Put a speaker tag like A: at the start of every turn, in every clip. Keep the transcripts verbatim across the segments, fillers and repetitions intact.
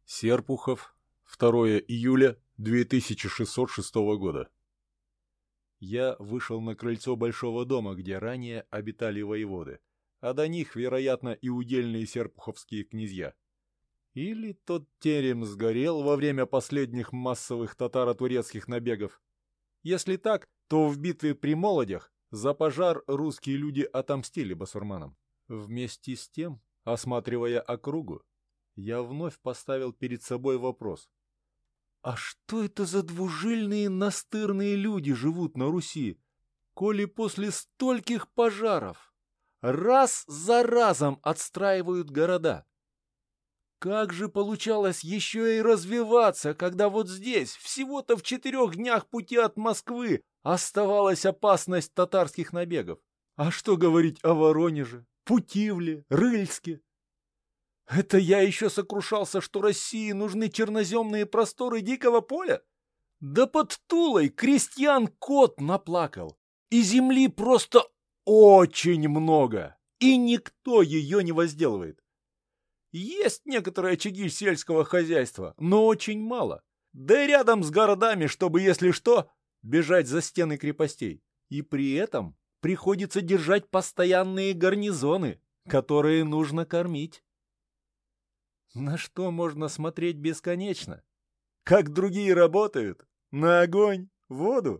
A: Серпухов, второе июля две тысячи шестьсот шестого года. Я вышел на крыльцо большого дома, где ранее обитали воеводы, а до них, вероятно, и удельные серпуховские князья. Или тот терем сгорел во время последних массовых татаро-турецких набегов. Если так, то в битве при Молодях за пожар русские люди отомстили басурманам. Вместе с тем, осматривая округу, я вновь поставил перед собой вопрос. А что это за двужильные настырные люди живут на Руси, коли после стольких пожаров раз за разом отстраивают города? Как же получалось еще и развиваться, когда вот здесь, всего-то в четырех днях пути от Москвы, оставалась опасность татарских набегов? А что говорить о Воронеже, Путивле, Рыльске? Это я еще сокрушался, что России нужны черноземные просторы дикого поля? Да под Тулой крестьян кот наплакал, и земли просто очень много, и никто ее не возделывает. Есть некоторые очаги сельского хозяйства, но очень мало. Да и рядом с городами, чтобы, если что, бежать за стены крепостей. И при этом приходится держать постоянные гарнизоны, которые нужно кормить. На что можно смотреть бесконечно? Как другие работают? На огонь, воду?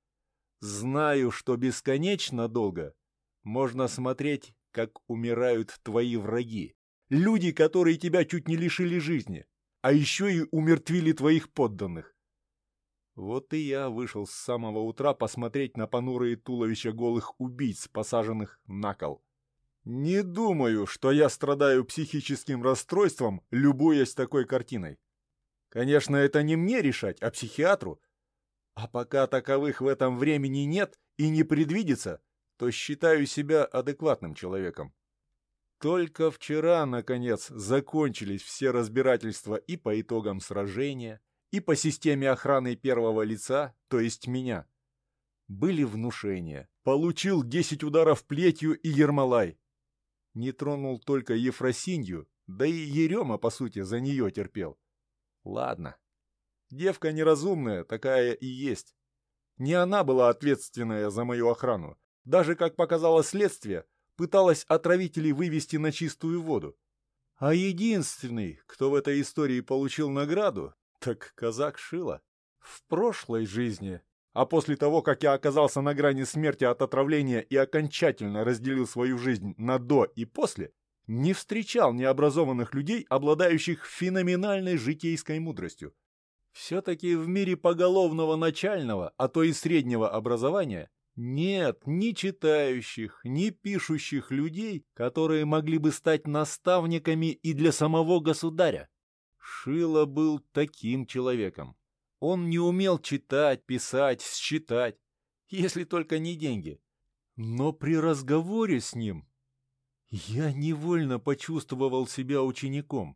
A: Знаю, что бесконечно долго можно смотреть, как умирают твои враги. Люди, которые тебя чуть не лишили жизни, а еще и умертвили твоих подданных. Вот и я вышел с самого утра посмотреть на понурые туловища голых убийц, посаженных на кол. Не думаю, что я страдаю психическим расстройством, любуясь такой картиной. Конечно, это не мне решать, а психиатру. А пока таковых в этом времени нет и не предвидится, то считаю себя адекватным человеком. Только вчера, наконец, закончились все разбирательства и по итогам сражения, и по системе охраны первого лица, то есть меня. Были внушения. Получил десять ударов плетью и Ермолай. Не тронул только Ефросинью, да и Ерема, по сути, за нее терпел. Ладно. Девка неразумная, такая и есть. Не она была ответственная за мою охрану. Даже, как показало следствие, пыталась отравителей вывести на чистую воду. А единственный, кто в этой истории получил награду, так казак Шила. В прошлой жизни, а после того, как я оказался на грани смерти от отравления и окончательно разделил свою жизнь на до и после, не встречал необразованных людей, обладающих феноменальной житейской мудростью. Все-таки в мире поголовного начального, а то и среднего образования нет ни читающих, ни пишущих людей, которые могли бы стать наставниками и для самого государя. Шило был таким человеком. Он не умел читать, писать, считать, если только не деньги. Но при разговоре с ним я невольно почувствовал себя учеником.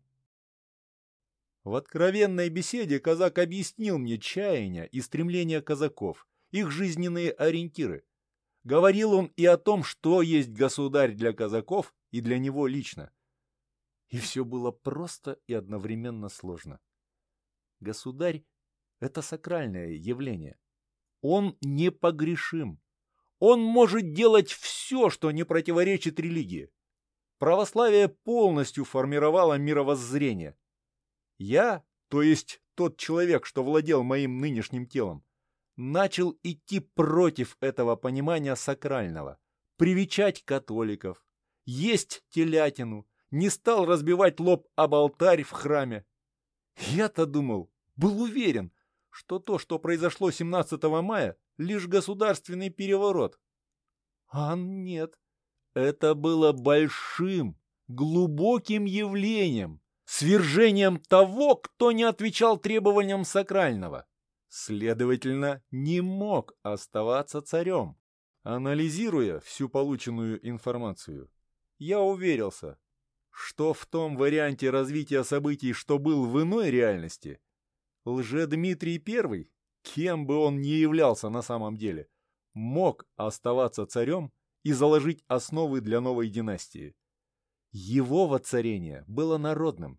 A: В откровенной беседе казак объяснил мне чаяния и стремления казаков, их жизненные ориентиры. Говорил он и о том, что есть государь для казаков и для него лично. И все было просто и одновременно сложно. Государь — это сакральное явление. Он непогрешим. Он может делать все, что не противоречит религии. Православие полностью формировало мировоззрение. Я, то есть тот человек, что владел моим нынешним телом, начал идти против этого понимания сакрального, привечать католиков, есть телятину, не стал разбивать лоб об алтарь в храме. Я-то думал, был уверен, что то, что произошло семнадцатого мая, лишь государственный переворот. А нет, это было большим, глубоким явлением, свержением того, кто не отвечал требованиям сакрального. Следовательно, не мог оставаться царем. Анализируя всю полученную информацию, я уверился, что в том варианте развития событий, что был в иной реальности, Лжедмитрий Первый, кем бы он ни являлся на самом деле, мог оставаться царем и заложить основы для новой династии. Его воцарение было народным,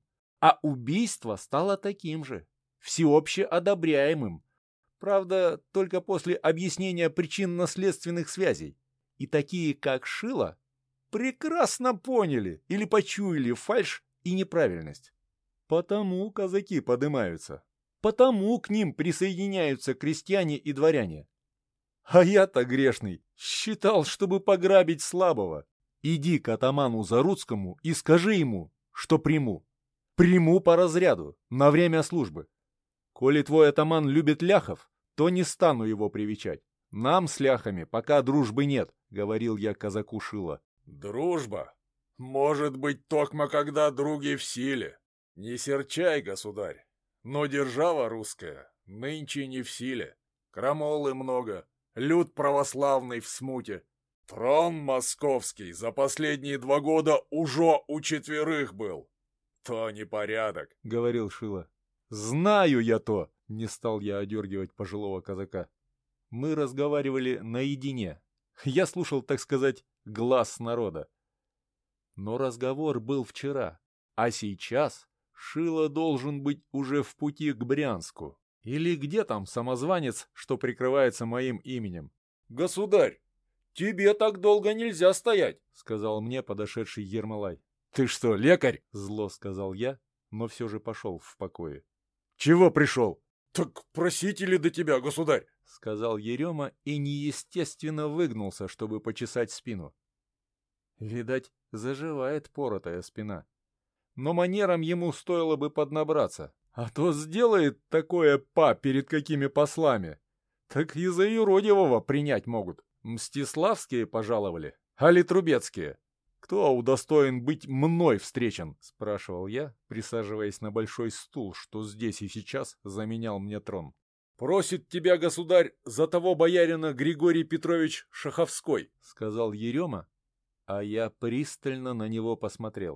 A: А убийство стало таким же, всеобще одобряемым. Правда, только после объяснения причинно-следственных связей. И такие, как Шила, прекрасно поняли или почуяли фальшь и неправильность. Потому казаки подымаются. Потому к ним присоединяются крестьяне и дворяне. А я-то грешный считал, чтобы пограбить слабого. Иди к атаману Заруцкому и скажи ему, что приму. Приму по разряду, на время службы. Коли твой атаман любит ляхов, то не стану его привечать. Нам с ляхами пока дружбы нет, говорил я казаку Шила.
B: Дружба? Может быть, токмо когда други в силе. Не серчай, государь, но держава русская нынче не в силе. Крамолы много, люд православный в смуте. Трон московский за последние два года уже у четверых был. То непорядок, — говорил Шила.
A: Знаю я то, — не стал я одергивать пожилого казака. Мы разговаривали наедине. Я слушал, так сказать, глас народа. Но разговор был вчера, а сейчас Шила должен быть уже в пути к Брянску. Или где там самозванец, что прикрывается моим именем?
B: Государь, тебе так долго нельзя стоять, —
A: сказал мне подошедший Ермолай. Ты что, лекарь? — зло сказал я, но все же пошел в покое. Чего пришел?
B: Так просители до тебя, государь, —
A: сказал Ерема и неестественно выгнулся, чтобы почесать спину. Видать, заживает поротая спина. Но манерам ему стоило бы поднабраться. А то сделает такое па перед какими послами. Так и за юродивого принять могут. Мстиславские пожаловали, али Трубецкие? Кто удостоен быть мной встречен? Спрашивал я, присаживаясь на большой стул, что здесь и сейчас заменял мне трон.
B: Просит тебя, государь, за того боярина Григорий Петрович Шаховской, —
A: сказал Ерема, а я пристально на него посмотрел.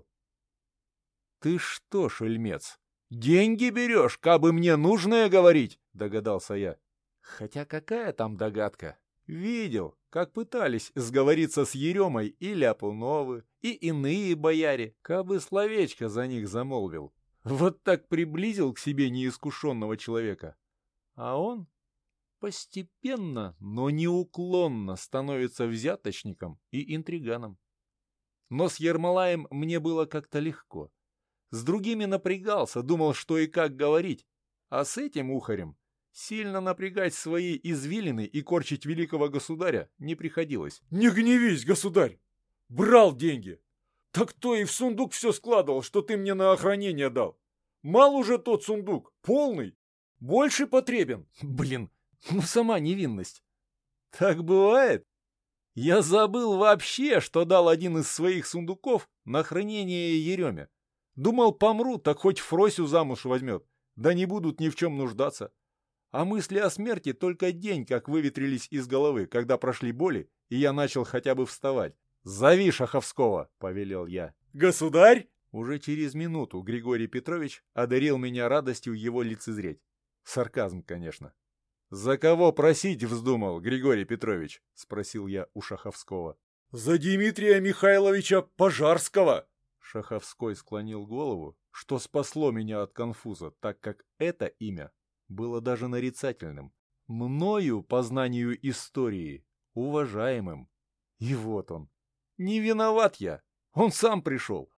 A: Ты что, шельмец, деньги берешь, кабы мне нужное говорить? Догадался я. Хотя какая там догадка? Видел, как пытались сговориться с Еремой и Ляпуновы, и иные бояре, кабы словечко за них замолвил. Вот так приблизил к себе неискушенного человека. А он постепенно, но неуклонно становится взяточником и интриганом. Но с Ермолаем мне было как-то легко. С другими напрягался, думал, что и как говорить, а с этим ухарем сильно напрягать свои извилины и корчить великого государя не приходилось.
B: Не гневись, государь! Брал деньги! Так то и в сундук все складывал, что ты мне на охранение дал. Мал уже тот сундук, полный. Больше потребен.
A: Блин, ну сама невинность. Так бывает? Я забыл вообще, что дал один из своих сундуков на хранение Ереме. Думал, помру, так хоть Фросю замуж возьмет. Да не будут ни в чем нуждаться. А мысли о смерти только день как выветрились из головы, когда прошли боли, и я начал хотя бы вставать. «Зови Шаховского!» — повелел я.
B: «Государь!»
A: Уже через минуту Григорий Петрович одарил меня радостью его лицезреть. Сарказм, конечно. «За кого просить вздумал, Григорий Петрович?» — спросил я у Шаховского.
B: «За Дмитрия Михайловича Пожарского!»
A: Шаховской склонил голову, что спасло меня от конфуза, так как это имя было даже нарицательным. Мною, по знанию истории, уважаемым. И вот он. Не виноват я. Он сам пришел.